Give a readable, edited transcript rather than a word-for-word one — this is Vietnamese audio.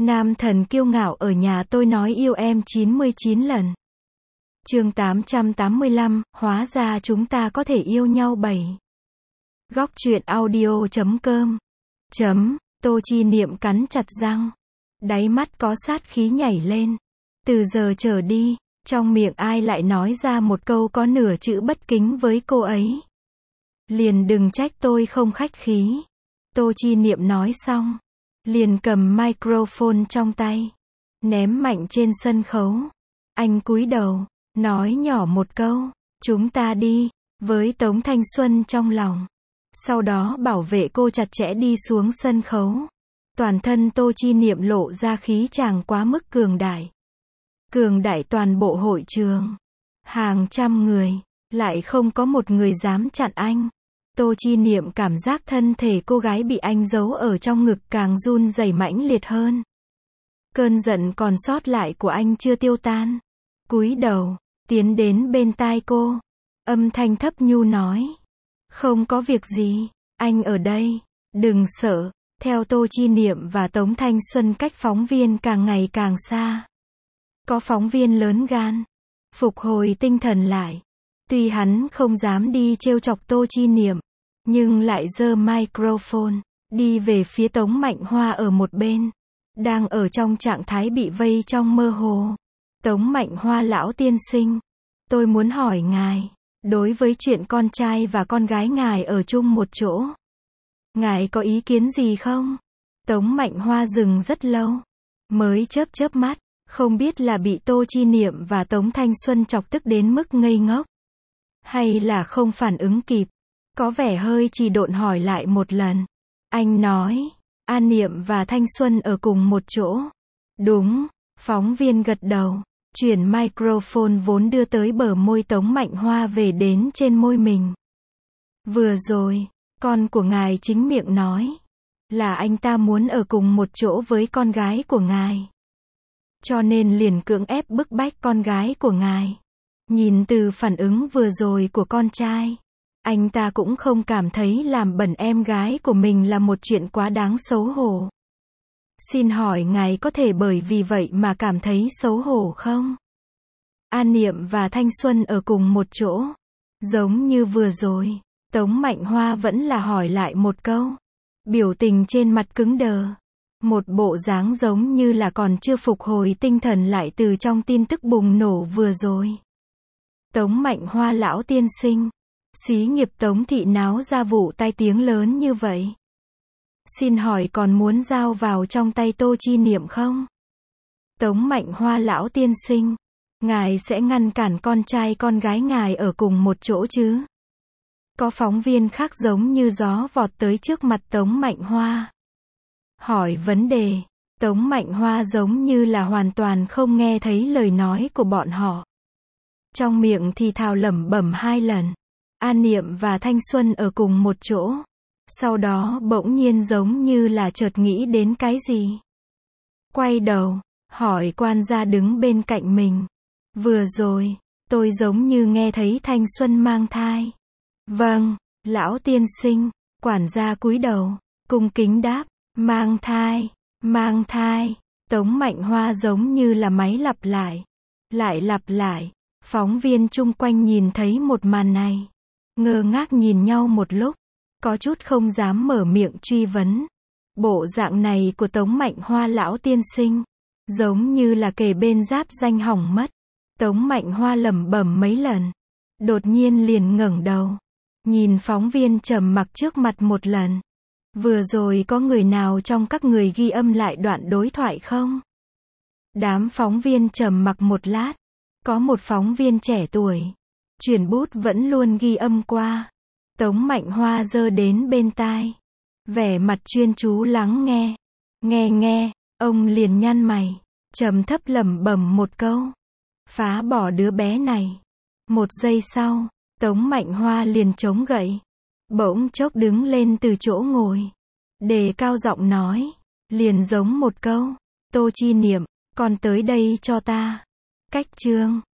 Nam thần kiêu ngạo ở nhà tôi nói yêu em 99 lần. Chương 885, hóa ra chúng ta có thể yêu nhau 7. Góc truyện audio.com. Tô Chi Niệm cắn chặt răng. Đáy mắt có sát khí nhảy lên. Từ giờ trở đi, trong miệng ai lại nói ra một câu có nửa chữ bất kính với cô ấy. Liền đừng trách tôi không khách khí. Tô Chi Niệm nói xong, liền cầm microphone trong tay, ném mạnh trên sân khấu. Anh cúi đầu, nói nhỏ một câu, chúng ta đi, với Tống Thanh Xuân trong lòng. Sau đó bảo vệ cô chặt chẽ đi xuống sân khấu. Toàn thân Tô Chi Niệm lộ ra khí chàng quá mức cường đại. Cường đại toàn bộ hội trường. Hàng trăm người, lại không có một người dám chặn anh. Tô Chi Niệm cảm giác thân thể cô gái bị anh giấu ở trong ngực càng run rẩy mãnh liệt hơn. Cơn giận còn sót lại của anh chưa tiêu tan. Cúi đầu, tiến đến bên tai cô. Âm thanh thấp nhu nói. Không có việc gì, anh ở đây, đừng sợ. Theo Tô Chi Niệm và Tống Thanh Xuân cách phóng viên càng ngày càng xa. Có phóng viên lớn gan, phục hồi tinh thần lại. Tuy hắn không dám đi trêu chọc Tô Chi Niệm, nhưng lại giơ microphone, đi về phía Tống Mạnh Hoa ở một bên. Đang ở trong trạng thái bị vây trong mơ hồ. Tống Mạnh Hoa lão tiên sinh, tôi muốn hỏi ngài, đối với chuyện con trai và con gái ngài ở chung một chỗ, ngài có ý kiến gì không? Tống Mạnh Hoa dừng rất lâu, mới chớp mắt, không biết là bị Tô Chi Niệm và Tống Thanh Xuân chọc tức đến mức ngây ngốc, hay là không phản ứng kịp. Có vẻ hơi trì độn hỏi lại một lần. Anh nói, An Niệm và Thanh Xuân ở cùng một chỗ. Đúng, phóng viên gật đầu, chuyển microphone vốn đưa tới bờ môi Tống Mạnh Hoa về đến trên môi mình. Vừa rồi, con của ngài chính miệng nói, là anh ta muốn ở cùng một chỗ với con gái của ngài. Cho nên liền cưỡng ép bức bách con gái của ngài. Nhìn từ phản ứng vừa rồi của con trai, anh ta cũng không cảm thấy làm bẩn em gái của mình là một chuyện quá đáng xấu hổ. Xin hỏi ngài có thể bởi vì vậy mà cảm thấy xấu hổ không? An Niệm và Thanh Xuân ở cùng một chỗ. Giống như vừa rồi, Tống Mạnh Hoa vẫn là hỏi lại một câu. Biểu tình trên mặt cứng đờ. Một bộ dáng giống như là còn chưa phục hồi tinh thần lại từ trong tin tức bùng nổ vừa rồi. Tống Mạnh Hoa lão tiên sinh, xí nghiệp Tống thị náo ra vụ tai tiếng lớn như vậy. Xin hỏi còn muốn giao vào trong tay Tô Chi Niệm không? Tống Mạnh Hoa lão tiên sinh, ngài sẽ ngăn cản con trai con gái ngài ở cùng một chỗ chứ? Có phóng viên khác giống như gió vọt tới trước mặt Tống Mạnh Hoa. Hỏi vấn đề, Tống Mạnh Hoa giống như là hoàn toàn không nghe thấy lời nói của bọn họ. Trong miệng thì thào lẩm bẩm 2 lần. An Niệm và Thanh Xuân ở cùng một chỗ. Sau đó bỗng nhiên giống như là chợt nghĩ đến cái gì. Quay đầu, hỏi quan gia đứng bên cạnh mình. Vừa rồi, tôi giống như nghe thấy Thanh Xuân mang thai. Vâng, lão tiên sinh, quản gia cúi đầu, cung kính đáp, mang thai. Tống Mạnh Hoa giống như là máy lặp lại. Phóng viên chung quanh nhìn thấy một màn này, ngơ ngác nhìn nhau một lúc, có chút không dám mở miệng truy vấn. Bộ dạng này của Tống Mạnh Hoa lão tiên sinh, giống như là kề bên giáp danh hỏng mất. Tống Mạnh Hoa lẩm bẩm mấy lần, đột nhiên liền ngẩng đầu, nhìn phóng viên trầm mặc trước mặt một lần. Vừa rồi có người nào trong các người ghi âm lại đoạn đối thoại không? Đám phóng viên trầm mặc một lát, có một phóng viên trẻ tuổi, chuyển bút vẫn luôn ghi âm qua. Tống Mạnh Hoa giơ đến bên tai, vẻ mặt chuyên chú lắng nghe. Nghe, ông liền nhăn mày, trầm thấp lẩm bẩm một câu. Phá bỏ đứa bé này. Một giây sau, Tống Mạnh Hoa liền chống gậy, bỗng chốc đứng lên từ chỗ ngồi, đề cao giọng nói, liền giống một câu, Tô Chi Niệm, con tới đây cho ta. Cách chương